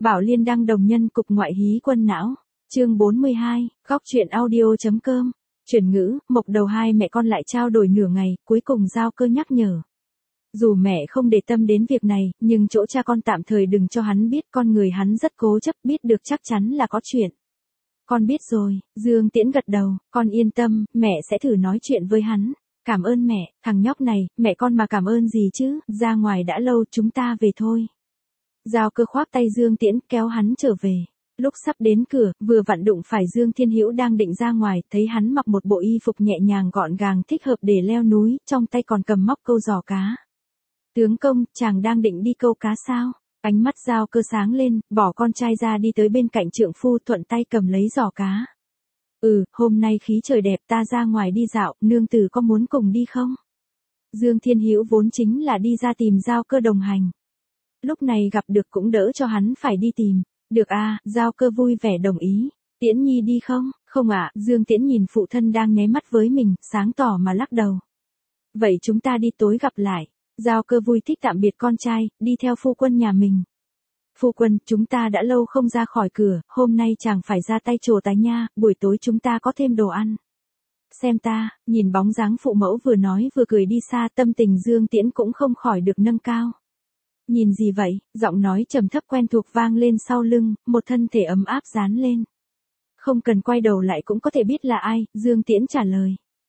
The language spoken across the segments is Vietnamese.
Bảo Liên đăng đồng nhân cục ngoại hí quân não. Chương 42, góc truyện audio.com. Chuyển ngữ, Mộc Đầu hai mẹ con lại trao đổi nửa ngày, cuối cùng Giao Cơ nhắc nhở. Dù mẹ không để tâm đến việc này, nhưng chỗ cha con tạm thời đừng cho hắn biết, con người hắn rất cố chấp, biết được chắc chắn là có chuyện. Con biết rồi, Dương Tiễn gật đầu, con yên tâm, mẹ sẽ thử nói chuyện với hắn. Cảm ơn mẹ, thằng nhóc này, mẹ con mà cảm ơn gì chứ, ra ngoài đã lâu, chúng ta về thôi. Giao Cơ khoác tay Dương Tiễn kéo hắn trở về. Lúc sắp đến cửa, vừa vặn đụng phải Dương Thiên Hữu đang định ra ngoài, thấy hắn mặc một bộ y phục nhẹ nhàng gọn gàng thích hợp để leo núi, trong tay còn cầm móc câu giò cá. Tướng công, chàng đang định đi câu cá sao? Ánh mắt Giao Cơ sáng lên, bỏ con trai ra đi tới bên cạnh trượng phu thuận tay cầm lấy giò cá. Hôm nay khí trời đẹp ta ra ngoài đi dạo, nương tử có muốn cùng đi không? Dương Thiên Hữu vốn chính là đi ra tìm Giao Cơ đồng hành. Lúc này gặp được cũng đỡ cho hắn phải đi tìm. Được à, Giao Cơ vui vẻ đồng ý. Tiễn Nhi đi không? Không ạ, Dương Tiễn nhìn phụ thân đang nháy mắt với mình, sáng tỏ mà lắc đầu. Vậy chúng ta đi tối gặp lại. Giao Cơ vui thích tạm biệt con trai, đi theo phu quân nhà mình. Phu quân, chúng ta đã lâu không ra khỏi cửa, hôm nay chàng phải ra tay trổ tài nha, buổi tối chúng ta có thêm đồ ăn. Xem ta, nhìn bóng dáng phụ mẫu vừa nói vừa cười đi xa, tâm tình Dương Tiễn cũng không khỏi được nâng cao. Nhìn gì vậy, giọng nói trầm thấp quen thuộc vang lên sau lưng, một thân thể ấm áp dán lên. Không cần quay đầu lại cũng có thể biết là ai, Dương Tiễn trả lời.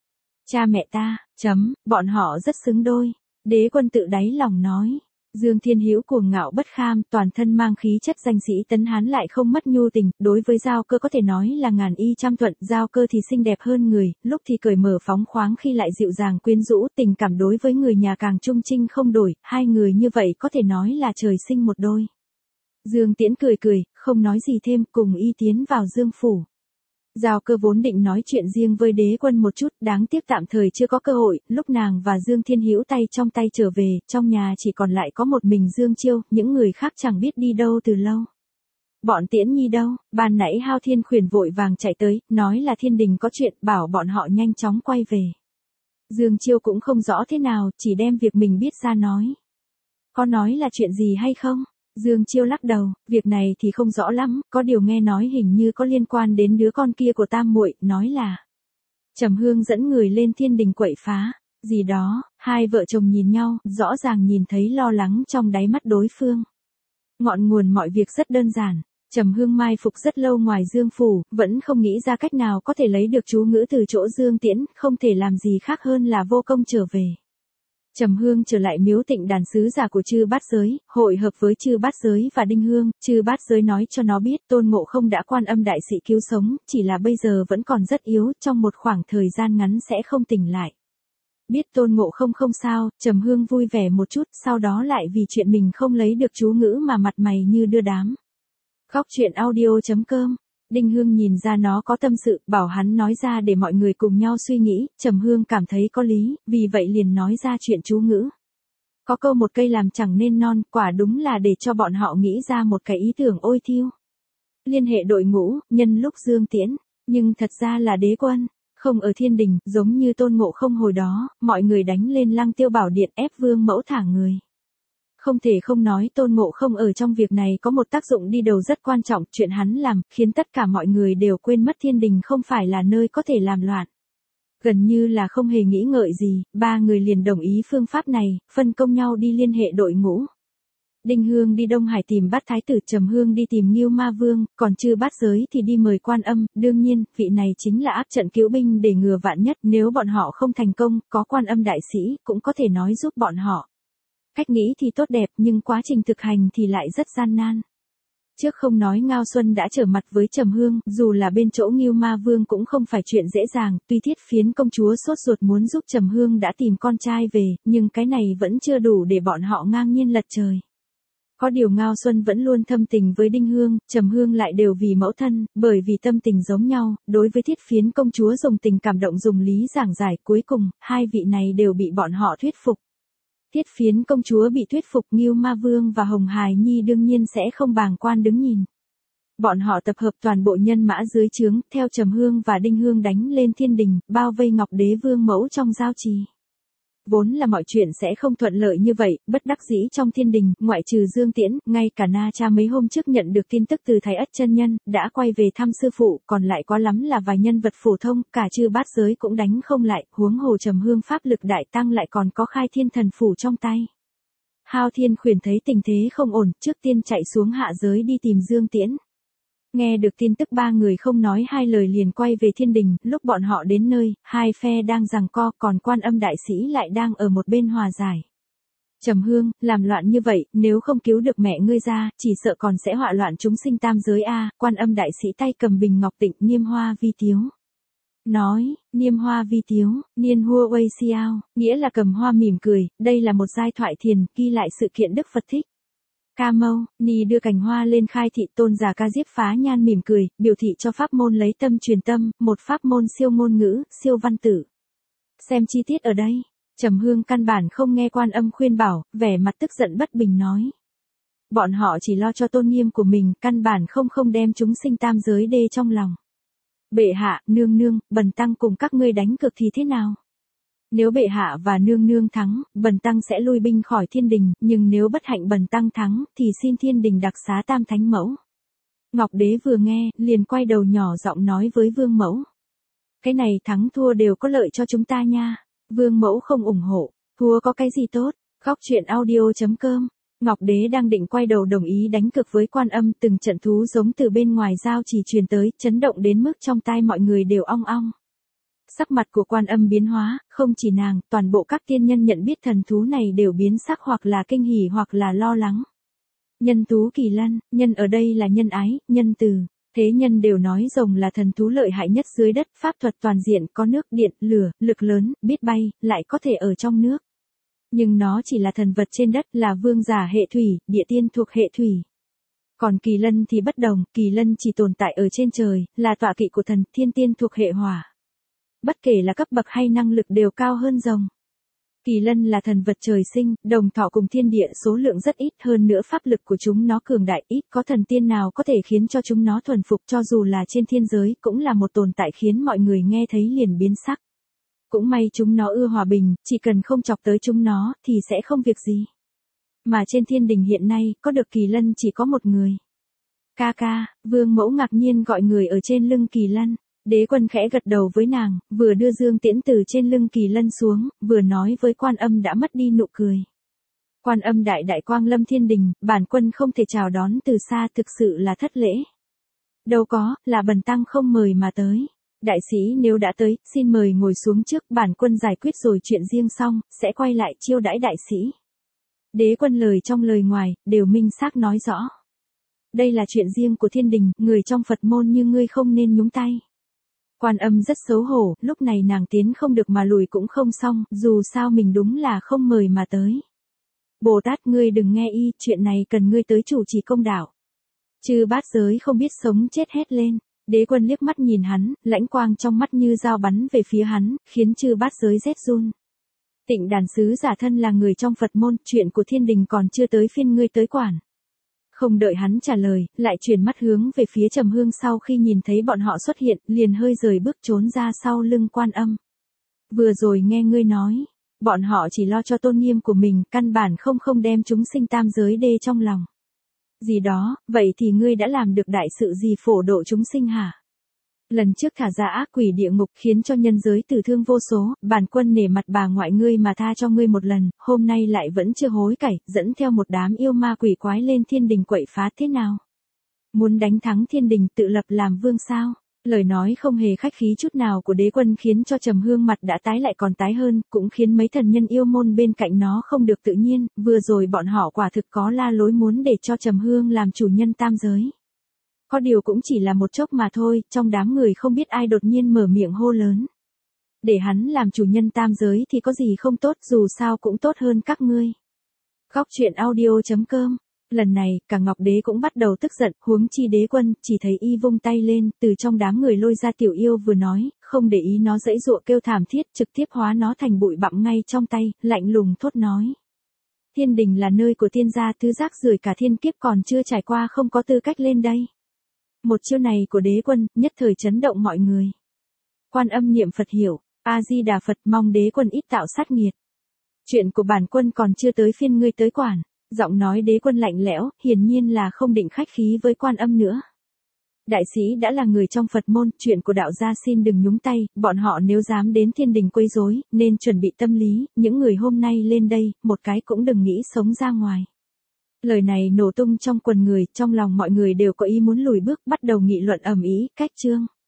Cha mẹ ta, bọn họ rất xứng đôi. Đế Quân tự đáy lòng nói. Dương Thiên Hữu cuồng ngạo bất kham, toàn thân mang khí chất danh sĩ tấn hán lại không mất nhu tình, đối với Giao Cơ có thể nói là ngàn y trăm thuận, Giao Cơ thì xinh đẹp hơn người, lúc thì cởi mở phóng khoáng khi lại dịu dàng quyến rũ, tình cảm đối với người nhà càng trung trinh không đổi, hai người như vậy có thể nói là trời sinh một đôi. Dương Tiễn cười cười, không nói gì thêm, cùng y tiến vào Dương phủ. Giao Cơ vốn định nói chuyện riêng với Đế Quân một chút, đáng tiếc tạm thời chưa có cơ hội, lúc nàng và Dương Thiên Hữu tay trong tay trở về, trong nhà chỉ còn lại có một mình Dương Chiêu, những người khác chẳng biết đi đâu từ lâu. Bọn Tiễn Nhi đâu? Ban nãy Hao Thiên Khuyển vội vàng chạy tới, nói là thiên đình có chuyện, bảo bọn họ nhanh chóng quay về. Dương Chiêu cũng không rõ thế nào, chỉ đem việc mình biết ra nói. Có nói là chuyện gì hay không? Dương Chiêu lắc đầu, việc này thì không rõ lắm, có điều nghe nói hình như có liên quan đến đứa con kia của tam muội, nói là Trầm Hương dẫn người lên thiên đình quậy phá, gì đó, hai vợ chồng nhìn nhau, rõ ràng nhìn thấy lo lắng trong đáy mắt đối phương. Ngọn nguồn mọi việc rất đơn giản, Trầm Hương mai phục rất lâu ngoài Dương phủ, vẫn không nghĩ ra cách nào có thể lấy được chú ngữ từ chỗ Dương Tiễn, không thể làm gì khác hơn là vô công trở về. Trầm Hương trở lại miếu Tịnh Đàn sứ giả của Chư Bát Giới, hội hợp với Chư Bát Giới và Đinh Hương, Chư Bát Giới nói cho nó biết Tôn Ngộ Không đã Quan Âm đại sĩ cứu sống, chỉ là bây giờ vẫn còn rất yếu, trong một khoảng thời gian ngắn sẽ không tỉnh lại. Biết Tôn Ngộ Không không sao, Trầm Hương vui vẻ một chút, sau đó lại vì chuyện mình không lấy được chú ngữ mà mặt mày như đưa đám. Góc truyện audio.com. Đinh Hương nhìn ra nó có tâm sự, bảo hắn nói ra để mọi người cùng nhau suy nghĩ, Trầm Hương cảm thấy có lý, vì vậy liền nói ra chuyện chú ngữ. Có câu một cây làm chẳng nên non, quả đúng là để cho bọn họ nghĩ ra một cái ý tưởng ôi thiêu. Liên hệ đội ngũ, nhân lúc Dương Tiễn, nhưng thật ra là Đế Quân, không ở thiên đình, giống như Tôn Ngộ Không hồi đó, mọi người đánh lên Lăng Tiêu Bảo Điện ép Vương Mẫu thả người. Không thể không nói Tôn Ngộ Không ở trong việc này có một tác dụng đi đầu rất quan trọng, chuyện hắn làm, khiến tất cả mọi người đều quên mất thiên đình không phải là nơi có thể làm loạn. Gần như là không hề nghĩ ngợi gì, ba người liền đồng ý phương pháp này, phân công nhau đi liên hệ đội ngũ. Đinh Hương đi Đông Hải tìm Bát Thái tử, Trầm Hương đi tìm Ngưu Ma Vương, còn Chư Bát Giới thì đi mời Quan Âm, đương nhiên, vị này chính là áp trận cứu binh để ngừa vạn nhất, nếu bọn họ không thành công, có Quan Âm đại sĩ, cũng có thể nói giúp bọn họ. Cách nghĩ thì tốt đẹp nhưng quá trình thực hành thì lại rất gian nan. Trước không nói Ngao Xuân đã trở mặt với Trầm Hương, dù là bên chỗ Ngưu Ma Vương cũng không phải chuyện dễ dàng, tuy Thiết Phiến công chúa sốt ruột muốn giúp Trầm Hương đã tìm con trai về, nhưng cái này vẫn chưa đủ để bọn họ ngang nhiên lật trời. Có điều Ngao Xuân vẫn luôn thâm tình với Đinh Hương, Trầm Hương lại đều vì mẫu thân, bởi vì tâm tình giống nhau, đối với Thiết Phiến công chúa dùng tình cảm động dùng lý giảng giải, cuối cùng, hai vị này đều bị bọn họ thuyết phục. Thiết Phiến công chúa bị thuyết phục, Ngưu Ma Vương và Hồng Hài Nhi đương nhiên sẽ không bàng quan đứng nhìn. Bọn họ tập hợp toàn bộ nhân mã dưới trướng, theo Trầm Hương và Đinh Hương đánh lên thiên đình, bao vây Ngọc Đế Vương Mẫu trong giao trì. Vốn là mọi chuyện sẽ không thuận lợi như vậy, bất đắc dĩ trong thiên đình, ngoại trừ Dương Tiễn, ngay cả Na Cha mấy hôm trước nhận được tin tức từ Thái Ất chân nhân, đã quay về thăm sư phụ, còn lại có lắm là vài nhân vật phổ thông, cả chư bát giới cũng đánh không lại, huống hồ Trầm Hương pháp lực đại tăng lại còn có Khai Thiên thần phủ trong tay. Hao Thiên Khuyển thấy tình thế không ổn, trước tiên chạy xuống hạ giới đi tìm Dương Tiễn. Nghe được tin tức ba người không nói hai lời liền quay về thiên đình, lúc bọn họ đến nơi, hai phe đang giằng co, còn Quan Âm đại sĩ lại đang ở một bên hòa giải. Trầm Hương, làm loạn như vậy, nếu không cứu được mẹ ngươi ra, chỉ sợ còn sẽ họa loạn chúng sinh tam giới a. Quan Âm đại sĩ tay cầm bình ngọc tịnh, niêm hoa vi tiếu. Nói, niêm hoa vi tiếu, niên hua uây xiao, nghĩa là cầm hoa mỉm cười, đây là một giai thoại thiền, ghi lại sự kiện Đức Phật thích. Ca mâu, ni đưa cành hoa lên khai thị, Tôn giả Ca Diếp phá nhan mỉm cười, biểu thị cho pháp môn lấy tâm truyền tâm, một pháp môn siêu ngôn ngữ, siêu văn tử. Xem chi tiết ở đây. Trầm Hương căn bản không nghe Quan Âm khuyên bảo, vẻ mặt tức giận bất bình nói. Bọn họ chỉ lo cho tôn nghiêm của mình, căn bản không đem chúng sinh tam giới đê trong lòng. Bệ hạ, nương nương, bần tăng cùng các ngươi đánh cược thì thế nào? Nếu bệ hạ và nương nương thắng, bần tăng sẽ lui binh khỏi thiên đình, nhưng nếu bất hạnh bần tăng thắng, thì xin thiên đình đặc xá tam thánh mẫu. Ngọc Đế vừa nghe, liền quay đầu nhỏ giọng nói với Vương Mẫu. Cái này thắng thua đều có lợi cho chúng ta nha. Vương Mẫu không ủng hộ, thua có cái gì tốt. Khóc chuyện audio.com. Ngọc Đế đang định quay đầu đồng ý đánh cược với Quan Âm, từng trận thú giống từ bên ngoài giao chỉ truyền tới, chấn động đến mức trong tai mọi người đều ong ong. Sắc mặt của Quan Âm biến hóa, không chỉ nàng, toàn bộ các tiên nhân nhận biết thần thú này đều biến sắc hoặc là kinh hỉ hoặc là lo lắng. Nhân thú kỳ lân, nhân ở đây là nhân ái, nhân từ. Thế nhân đều nói rồng là thần thú lợi hại nhất dưới đất, pháp thuật toàn diện, có nước, điện, lửa, lực lớn, biết bay, lại có thể ở trong nước. Nhưng nó chỉ là thần vật trên đất, là vương giả hệ thủy, địa tiên thuộc hệ thủy. Còn kỳ lân thì bất đồng, kỳ lân chỉ tồn tại ở trên trời, là tọa kỵ của thần, thiên tiên thuộc hệ hỏa. Bất kể là cấp bậc hay năng lực đều cao hơn rồng. Kỳ lân là thần vật trời sinh, đồng thọ cùng thiên địa, số lượng rất ít, hơn nữa pháp lực của chúng nó cường đại, ít có thần tiên nào có thể khiến cho chúng nó thuần phục, cho dù là trên thiên giới, cũng là một tồn tại khiến mọi người nghe thấy liền biến sắc. Cũng may chúng nó ưa hòa bình, chỉ cần không chọc tới chúng nó, thì sẽ không việc gì. Mà trên thiên đình hiện nay, có được kỳ lân chỉ có một người. Ca ca, Vương Mẫu ngạc nhiên gọi người ở trên lưng kỳ lân. Đế Quân khẽ gật đầu với nàng, vừa đưa Dương Tiễn từ trên lưng kỳ lân xuống, vừa nói với Quan Âm đã mất đi nụ cười. Quan Âm đại đại quang lâm thiên đình, bản quân không thể chào đón từ xa, thực sự là thất lễ. Đâu có, là bần tăng không mời mà tới. Đại sĩ nếu đã tới, xin mời ngồi xuống trước, bản quân giải quyết rồi chuyện riêng xong, sẽ quay lại chiêu đãi đại sĩ. Đế Quân lời trong lời ngoài, đều minh xác nói rõ. Đây là chuyện riêng của thiên đình, người trong Phật môn như ngươi không nên nhúng tay. Quan Âm rất xấu hổ, lúc này nàng tiến không được mà lùi cũng không xong, dù sao mình đúng là không mời mà tới. Bồ Tát ngươi đừng nghe y, chuyện này cần ngươi tới chủ trì công đạo. Chư bát giới không biết sống chết hét lên. Đế Quân liếc mắt nhìn hắn, lãnh quang trong mắt như dao bắn về phía hắn, khiến chư bát giới rét run. Tịnh Đàn sứ giả thân là người trong Phật môn, chuyện của thiên đình còn chưa tới phiên ngươi tới quản. Không đợi hắn trả lời, lại chuyển mắt hướng về phía Trầm Hương, sau khi nhìn thấy bọn họ xuất hiện, liền hơi rời bước trốn ra sau lưng Quan Âm. Vừa rồi nghe ngươi nói, bọn họ chỉ lo cho tôn nghiêm của mình, căn bản không đem chúng sinh tam giới đê trong lòng. Gì đó, vậy thì ngươi đã làm được đại sự gì phổ độ chúng sinh hả? Lần trước thả ra ác quỷ địa ngục khiến cho nhân giới tử thương vô số, bản quân nể mặt bà ngoại ngươi mà tha cho ngươi một lần, hôm nay lại vẫn chưa hối cải, dẫn theo một đám yêu ma quỷ quái lên thiên đình quậy phá thế nào? Muốn đánh thắng thiên đình tự lập làm vương sao? Lời nói không hề khách khí chút nào của Đế Quân khiến cho Trầm Hương mặt đã tái lại còn tái hơn, cũng khiến mấy thần nhân yêu môn bên cạnh nó không được tự nhiên, vừa rồi bọn họ quả thực có la lối muốn để cho Trầm Hương làm chủ nhân tam giới. Có điều cũng chỉ là một chốc mà thôi, trong đám người không biết ai đột nhiên mở miệng hô lớn. Để hắn làm chủ nhân tam giới thì có gì không tốt, dù sao cũng tốt hơn các ngươi. Khóc chuyện audio.com. Lần này, cả Ngọc Đế cũng bắt đầu tức giận, huống chi Đế Quân, chỉ thấy y vung tay lên, từ trong đám người lôi ra tiểu yêu vừa nói, không để ý nó giãy giụa kêu thảm thiết, trực tiếp hóa nó thành bụi bặm ngay trong tay, lạnh lùng thốt nói. Thiên đình là nơi của tiên gia, thứ rác rưởi cả thiên kiếp còn chưa trải qua không có tư cách lên đây. Một chiêu này của Đế Quân, nhất thời chấn động mọi người. Quan Âm niệm Phật hiểu, A-di-đà Phật, mong Đế Quân ít tạo sát nghiệt. Chuyện của bản quân còn chưa tới phiên ngươi tới quản. Giọng nói đế quân lạnh lẽo, hiển nhiên là không định khách khí với Quan Âm nữa. Đại sĩ đã là người trong Phật môn, chuyện của đạo gia xin đừng nhúng tay, bọn họ nếu dám đến thiên đình quấy rối, nên chuẩn bị tâm lý, những người hôm nay lên đây, một cái cũng đừng nghĩ sống ra ngoài. Lời này nổ tung trong quần người, trong lòng mọi người đều có ý muốn lùi bước, bắt đầu nghị luận ầm ĩ, cách chương.